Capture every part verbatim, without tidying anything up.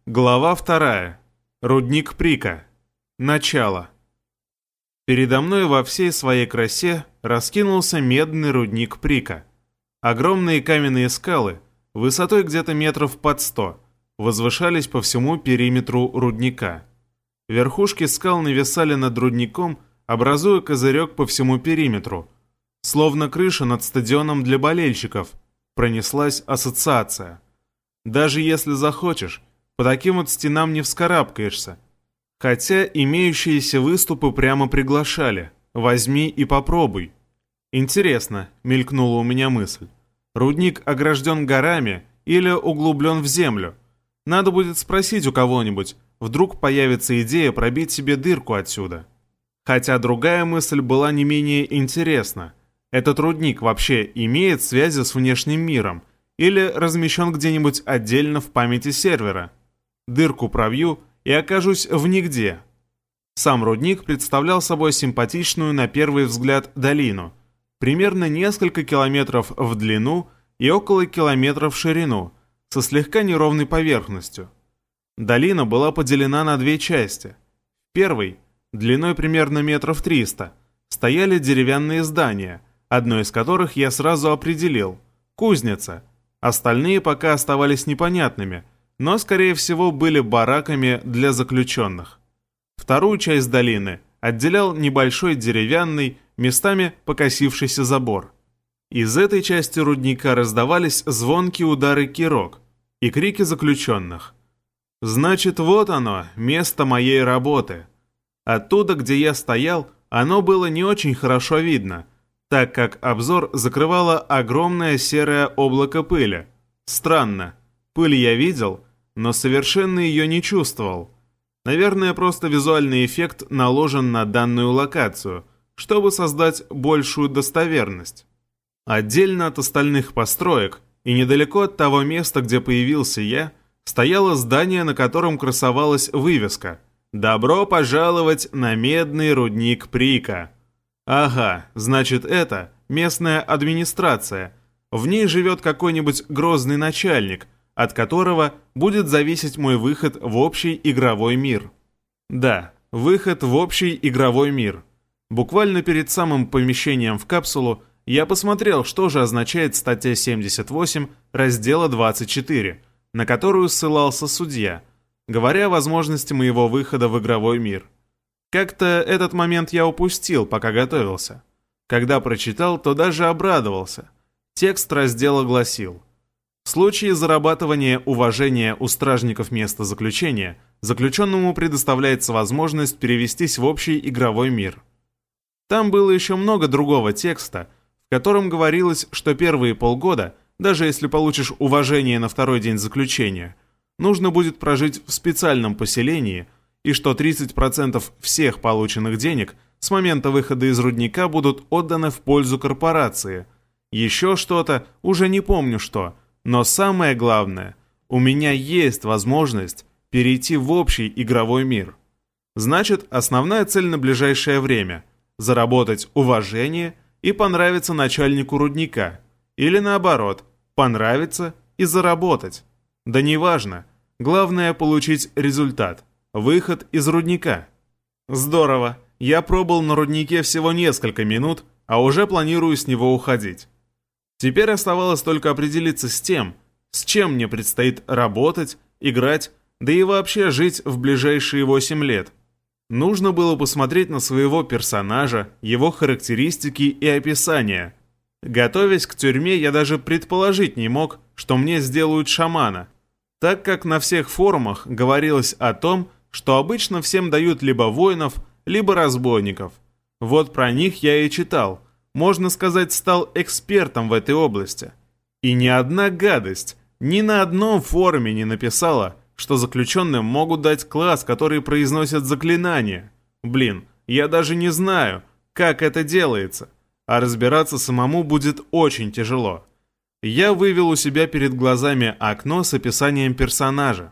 Глава вторая. Рудник Прика. Начало. Передо мной во всей своей красе раскинулся медный рудник Прика. Огромные каменные скалы, высотой где-то метров под сто, возвышались по всему периметру рудника. Верхушки скал нависали над рудником, образуя козырек по всему периметру. Словно крыша над стадионом для болельщиков, пронеслась ассоциация. Даже если захочешь, по таким вот стенам не вскарабкаешься. Хотя имеющиеся выступы прямо приглашали. Возьми и попробуй. Интересно, мелькнула у меня мысль. Рудник огражден горами или углублен в землю? Надо будет спросить у кого-нибудь. Вдруг появится идея пробить себе дырку отсюда. Хотя другая мысль была не менее интересна. Этот рудник вообще имеет связи с внешним миром или размещен где-нибудь отдельно в памяти сервера? Дырку пробью и окажусь в нигде. Сам рудник представлял собой симпатичную на первый взгляд долину, примерно несколько километров в длину и около километра в ширину, со слегка неровной поверхностью. Долина была поделена на две части. В первой, длиной примерно метров триста, стояли деревянные здания, одно из которых я сразу определил – кузница. Остальные пока оставались непонятными, но, скорее всего, были бараками для заключенных. Вторую часть долины отделял небольшой деревянный, местами покосившийся забор. Из этой части рудника раздавались звонкие удары кирок и крики заключенных. Значит, вот оно, место моей работы. Оттуда, где я стоял, оно было не очень хорошо видно, так как обзор закрывало огромное серое облако пыли. Странно, пыль я видел, но совершенно ее не чувствовал. Наверное, просто визуальный эффект наложен на данную локацию, чтобы создать большую достоверность. Отдельно от остальных построек и недалеко от того места, где появился я, стояло здание, на котором красовалась вывеска «Добро пожаловать на медный рудник Прика». Ага, значит, это местная администрация. В ней живет какой-нибудь грозный начальник, от которого будет зависеть мой выход в общий игровой мир. Да, выход в общий игровой мир. Буквально перед самым помещением в капсулу я посмотрел, что же означает статья семьдесят восемь раздела двадцать четыре, на которую ссылался судья, говоря о возможности моего выхода в игровой мир. Как-то этот момент я упустил, пока готовился. Когда прочитал, то даже обрадовался. Текст раздела гласил: в случае зарабатывания уважения у стражников места заключения, заключенному предоставляется возможность перевестись в общий игровой мир. Там было еще много другого текста, в котором говорилось, что первые полгода, даже если получишь уважение на второй день заключения, нужно будет прожить в специальном поселении, и что тридцать процентов всех полученных денег с момента выхода из рудника будут отданы в пользу корпорации. Еще что-то, уже не помню что, но самое главное, у меня есть возможность перейти в общий игровой мир. Значит, основная цель на ближайшее время – заработать уважение и понравиться начальнику рудника. Или наоборот, понравиться и заработать. Да неважно, главное получить результат – выход из рудника. Здорово, я пробыл на руднике всего несколько минут, а уже планирую с него уходить. Теперь оставалось только определиться с тем, с чем мне предстоит работать, играть, да и вообще жить в ближайшие восемь лет. Нужно было посмотреть на своего персонажа, его характеристики и описания. Готовясь к тюрьме, я даже предположить не мог, что мне сделают шамана, так как на всех форумах говорилось о том, что обычно всем дают либо воинов, либо разбойников. Вот про них я и читал. Можно сказать, стал экспертом в этой области. И ни одна гадость ни на одном форуме не написала, что заключенным могут дать класс, который произносит заклинания. Блин, я даже не знаю, как это делается, а разбираться самому будет очень тяжело. Я вывел у себя перед глазами окно с описанием персонажа.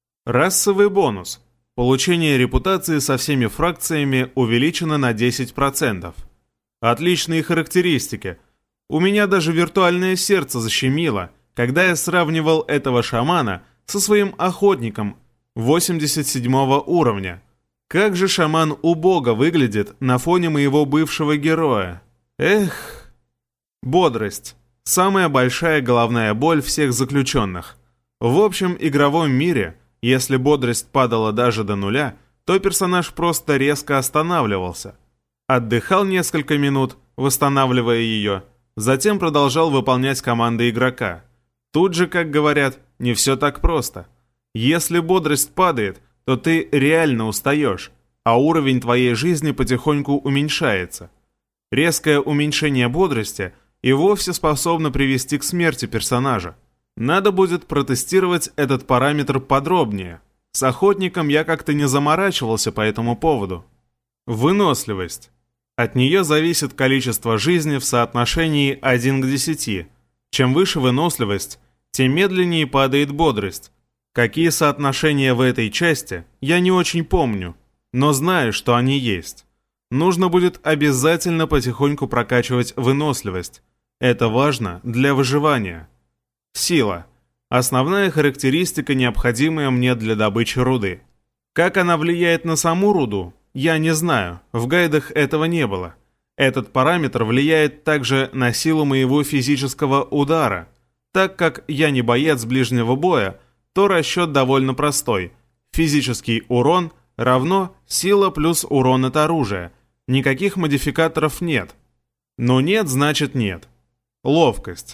Расовый бонус. Получение репутации со всеми фракциями увеличено на десять процентов. Отличные характеристики. У меня даже виртуальное сердце защемило, когда я сравнивал этого шамана со своим охотником восемьдесят седьмого уровня. Как же шаман убого выглядит на фоне моего бывшего героя. Эх. Бодрость. Самая большая головная боль всех заключенных. В общем игровом мире, если бодрость падала даже до нуля, то персонаж просто резко останавливался. Отдыхал несколько минут, восстанавливая ее, затем продолжал выполнять команды игрока. Тут же, как говорят, не все так просто. Если бодрость падает, то ты реально устаешь, а уровень твоей жизни потихоньку уменьшается. Резкое уменьшение бодрости и вовсе способно привести к смерти персонажа. Надо будет протестировать этот параметр подробнее. С охотником я как-то не заморачивался по этому поводу. Выносливость. От нее зависит количество жизни в соотношении один к десяти. Чем выше выносливость, тем медленнее падает бодрость. Какие соотношения в этой части, я не очень помню, но знаю, что они есть. Нужно будет обязательно потихоньку прокачивать выносливость. Это важно для выживания. Сила. Основная характеристика, необходимая мне для добычи руды. Как она влияет на саму руду, я не знаю, в гайдах этого не было. Этот параметр влияет также на силу моего физического удара. Так как я не боец ближнего боя, то расчет довольно простой. Физический урон равно сила плюс урон от оружия. Никаких модификаторов нет. Но нет, значит нет. Ловкость.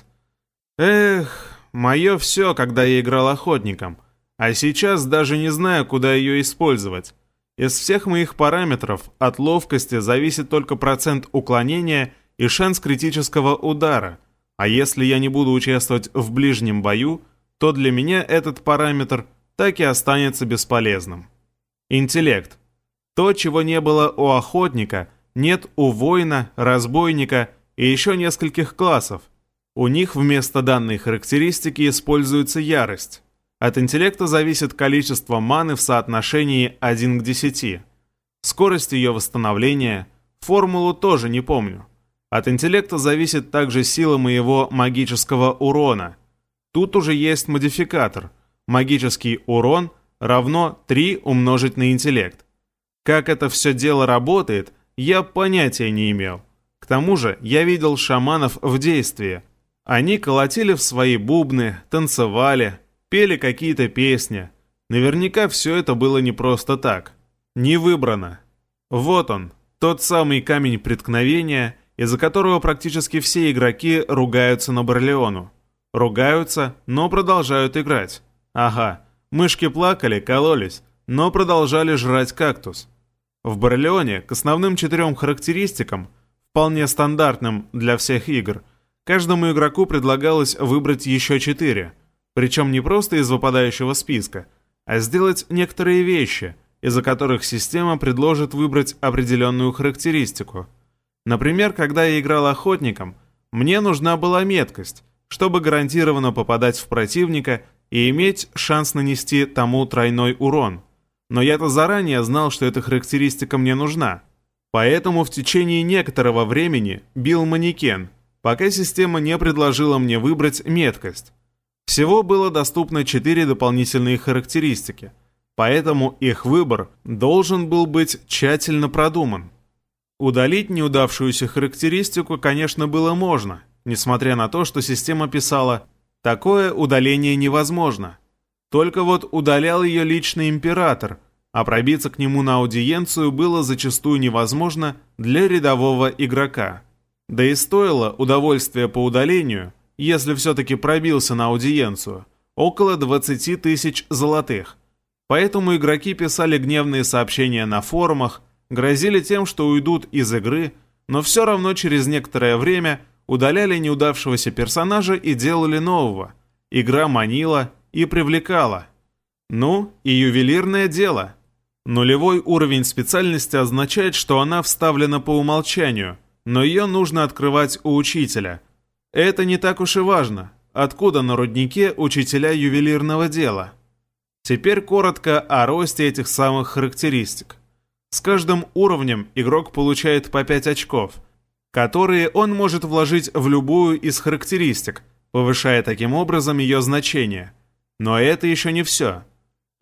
Эх, мое все, когда я играл охотником. А сейчас даже не знаю, куда ее использовать. Из всех моих параметров от ловкости зависит только процент уклонения и шанс критического удара. А если я не буду участвовать в ближнем бою, то для меня этот параметр так и останется бесполезным. Интеллект. То, чего не было у охотника, нет у воина, разбойника и еще нескольких классов. У них вместо данной характеристики используется ярость. От интеллекта зависит количество маны в соотношении один к десяти. Скорость ее восстановления, формулу тоже не помню. От интеллекта зависит также сила моего магического урона. Тут уже есть модификатор. Магический урон равно три умножить на интеллект. Как это все дело работает, я понятия не имел. К тому же я видел шаманов в действии. Они колотили в свои бубны, танцевали, пели какие-то песни. Наверняка все это было не просто так. Не выбрано. Вот он, тот самый камень преткновения, из-за которого практически все игроки ругаются на Барлеону. Ругаются, но продолжают играть. Ага, мышки плакали, кололись, но продолжали жрать кактус. В Барлеоне к основным четырем характеристикам, вполне стандартным для всех игр, каждому игроку предлагалось выбрать еще четыре, причем не просто из выпадающего списка, а сделать некоторые вещи, из-за которых система предложит выбрать определенную характеристику. Например, когда я играл охотником, мне нужна была меткость, чтобы гарантированно попадать в противника и иметь шанс нанести тому тройной урон. Но я-то заранее знал, что эта характеристика мне нужна. Поэтому в течение некоторого времени бил манекен, пока система не предложила мне выбрать меткость. Всего было доступно четыре дополнительные характеристики, поэтому их выбор должен был быть тщательно продуман. Удалить неудавшуюся характеристику, конечно, было можно, несмотря на то, что система писала «такое удаление невозможно». Только вот удалял ее лично император, а пробиться к нему на аудиенцию было зачастую невозможно для рядового игрока. Да и стоило удовольствие по удалению, если все-таки пробился на аудиенцию, около двадцати тысяч золотых. Поэтому игроки писали гневные сообщения на форумах, грозили тем, что уйдут из игры, но все равно через некоторое время удаляли неудавшегося персонажа и делали нового. Игра манила и привлекала. Ну, и ювелирное дело. Нулевой уровень специальности означает, что она вставлена по умолчанию, но ее нужно открывать у учителя. Это не так уж и важно, откуда на руднике учителя ювелирного дела. Теперь коротко о росте этих самых характеристик. С каждым уровнем игрок получает по пять очков, которые он может вложить в любую из характеристик, повышая таким образом ее значение. Но это еще не все.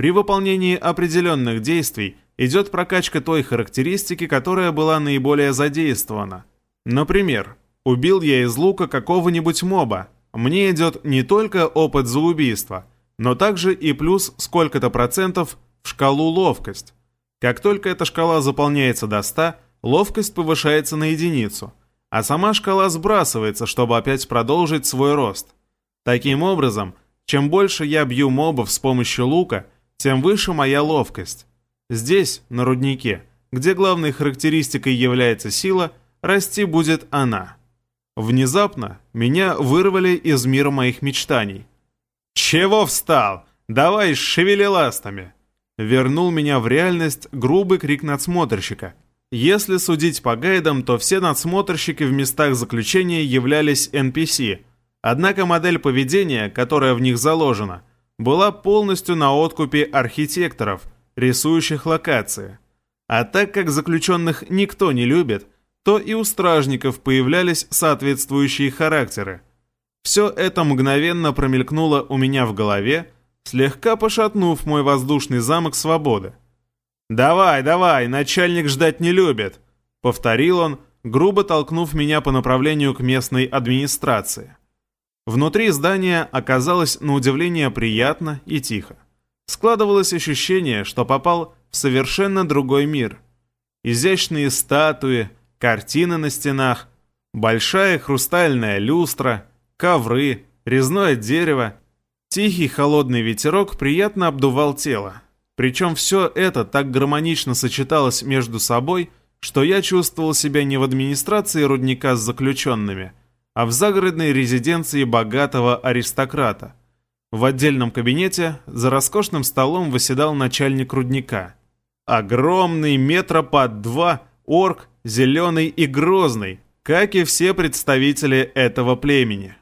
При выполнении определенных действий идет прокачка той характеристики, которая была наиболее задействована. Например, убил я из лука какого-нибудь моба. Мне идет не только опыт за убийство, но также и плюс сколько-то процентов в шкалу ловкость. Как только эта шкала заполняется до ста, ловкость повышается на единицу, а сама шкала сбрасывается, чтобы опять продолжить свой рост. Таким образом, чем больше я бью мобов с помощью лука, тем выше моя ловкость. Здесь, на руднике, где главной характеристикой является сила, расти будет она. Внезапно меня вырвали из мира моих мечтаний. «Чего встал? Давай шевели ластами!» Вернул меня в реальность грубый крик надсмотрщика. Если судить по гайдам, то все надсмотрщики в местах заключения являлись эн пи си, однако модель поведения, которая в них заложена, была полностью на откупе архитекторов, рисующих локации. А так как заключенных никто не любит, то и у стражников появлялись соответствующие характеры. Все это мгновенно промелькнуло у меня в голове, слегка пошатнув мой воздушный замок свободы. «Давай, давай, начальник ждать не любит», — повторил он, грубо толкнув меня по направлению к местной администрации. Внутри здания оказалось на удивление приятно и тихо. Складывалось ощущение, что попал в совершенно другой мир. Изящные статуи, картины на стенах, большая хрустальная люстра, ковры, резное дерево. Тихий холодный ветерок приятно обдувал тело. Причем все это так гармонично сочеталось между собой, что я чувствовал себя не в администрации рудника с заключенными, а в загородной резиденции богатого аристократа. В отдельном кабинете за роскошным столом восседал начальник рудника. Огромный, метра под два, орк, зеленый и грозный, как и все представители этого племени.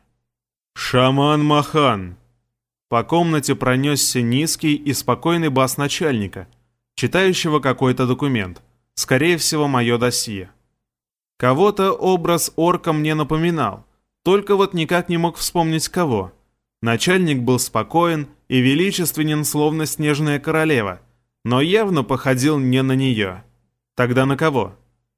«Шаман Махан!» По комнате пронесся низкий и спокойный бас начальника, читающего какой-то документ, скорее всего, мое досье. Кого-то образ орка мне напоминал, только вот никак не мог вспомнить кого. Начальник был спокоен и величественен, словно снежная королева, но явно походил не на нее. Тогда на кого?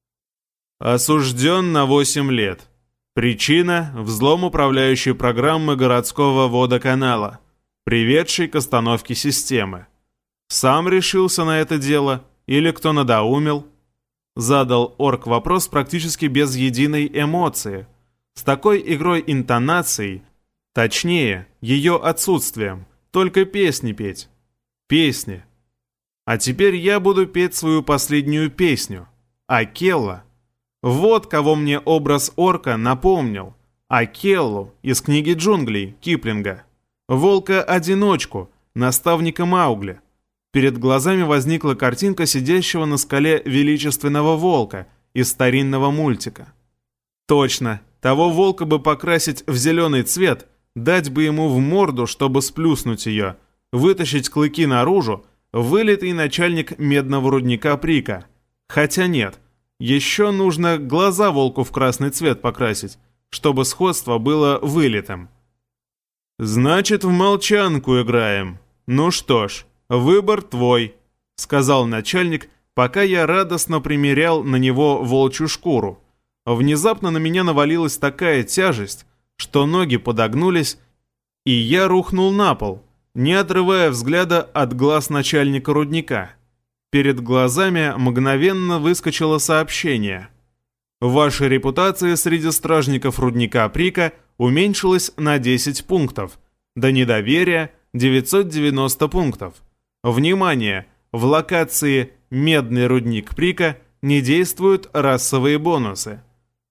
Осужден на восемь лет. Причина – взлом управляющей программы городского водоканала, приведший к остановке системы. Сам решился на это дело или кто надоумил? Задал орк вопрос практически без единой эмоции, с такой игрой интонаций, точнее, ее отсутствием, только песни петь. Песни. А теперь я буду петь свою последнюю песню. Акелла. Вот кого мне образ орка напомнил. Акеллу из книги «Джунглей» Киплинга. Волка-одиночку, наставника Маугли. Перед глазами возникла картинка сидящего на скале величественного волка из старинного мультика. Точно, того волка бы покрасить в зеленый цвет, дать бы ему в морду, чтобы сплюснуть ее, вытащить клыки наружу, вылитый начальник медного рудника Прика. Хотя нет, еще нужно глаза волку в красный цвет покрасить, чтобы сходство было вылитым. «Значит, в молчанку играем. Ну что ж, выбор твой», — сказал начальник, пока я радостно примерял на него волчью шкуру. Внезапно на меня навалилась такая тяжесть, что ноги подогнулись, и я рухнул на пол, не отрывая взгляда от глаз начальника рудника. Перед глазами мгновенно выскочило сообщение. Ваша репутация среди стражников рудника Прика уменьшилась на десять пунктов. До недоверия девятьсот девяносто пунктов. Внимание! В локации «Медный рудник Прика» не действуют расовые бонусы.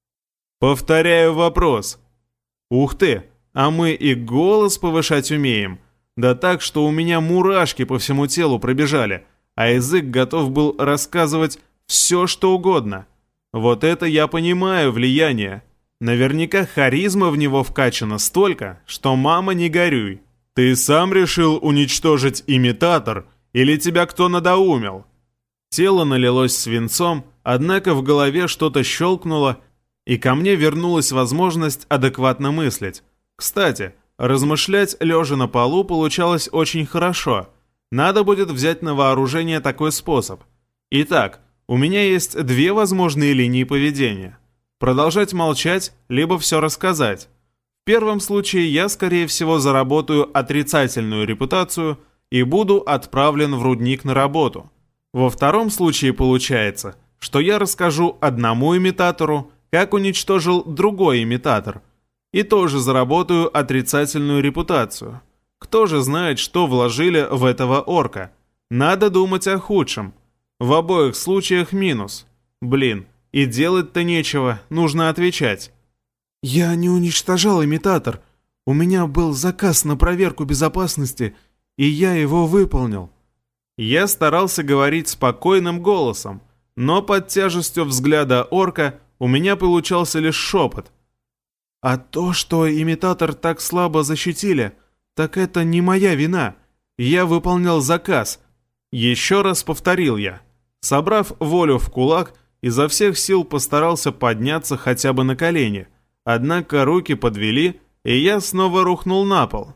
Повторяю вопрос. Ух ты, а мы и голос повышать умеем. Да так, что у меня мурашки по всему телу пробежали, а язык готов был рассказывать все, что угодно. Вот это я понимаю влияние. Наверняка харизма в него вкачана столько, что мама не горюй. Ты сам решил уничтожить имитатор или тебя кто надоумил? Тело налилось свинцом, однако в голове что-то щелкнуло, и ко мне вернулась возможность адекватно мыслить. Кстати, размышлять лежа на полу получалось очень хорошо. Надо будет взять на вооружение такой способ. Итак, у меня есть две возможные линии поведения. Продолжать молчать, либо все рассказать. В первом случае я, скорее всего, заработаю отрицательную репутацию и буду отправлен в рудник на работу. Во втором случае получается, что я расскажу одному имитатору, как уничтожил другой имитатор, и тоже заработаю отрицательную репутацию. Кто же знает, что вложили в этого орка? Надо думать о худшем. В обоих случаях минус. Блин, и делать-то нечего, нужно отвечать. «Я не уничтожал имитатор. У меня был заказ на проверку безопасности, и я его выполнил». Я старался говорить спокойным голосом, но под тяжестью взгляда орка у меня получался лишь шепот. «А то, что имитатор так слабо защитили, так это не моя вина. Я выполнял заказ». Еще раз повторил я. Собрав волю в кулак, изо всех сил постарался подняться хотя бы на колени. Однако руки подвели, и я снова рухнул на пол.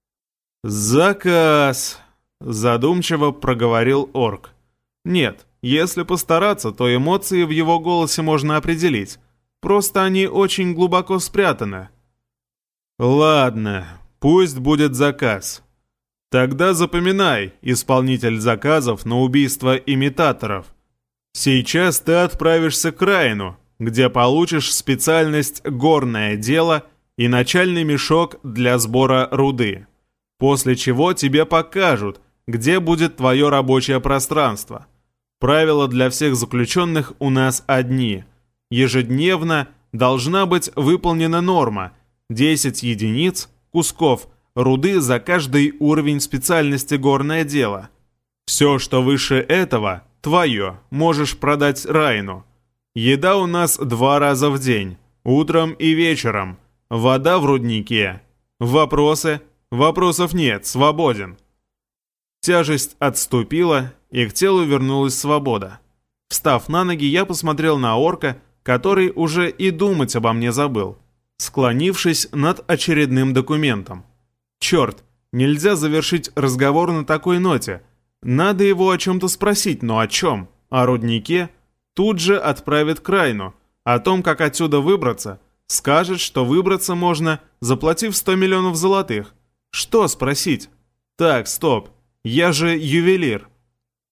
«Заказ!» — задумчиво проговорил орк. «Нет, если постараться, то эмоции в его голосе можно определить. Просто они очень глубоко спрятаны». «Ладно, пусть будет заказ. Тогда запоминай, исполнитель заказов на убийство имитаторов. Сейчас ты отправишься к Райну, где получишь специальность «Горное дело» и начальный мешок для сбора руды. После чего тебе покажут, где будет твое рабочее пространство. Правила для всех заключенных у нас одни. Ежедневно должна быть выполнена норма десять единиц кусков руды за каждый уровень специальности «Горное дело». Все, что выше этого, твое, можешь продать Райну. Еда у нас два раза в день, утром и вечером. Вода в руднике. Вопросы? Вопросов нет, свободен. Тяжесть отступила, и к телу вернулась свобода. Встав на ноги, я посмотрел на орка, который уже и думать обо мне забыл, склонившись над очередным документом. Черт, нельзя завершить разговор на такой ноте. Надо его о чем-то спросить, но о чем? О руднике? Тут же отправит к Райну. О том, как отсюда выбраться, скажет, что выбраться можно, заплатив сто миллионов золотых. Что спросить? Так, стоп, я же ювелир.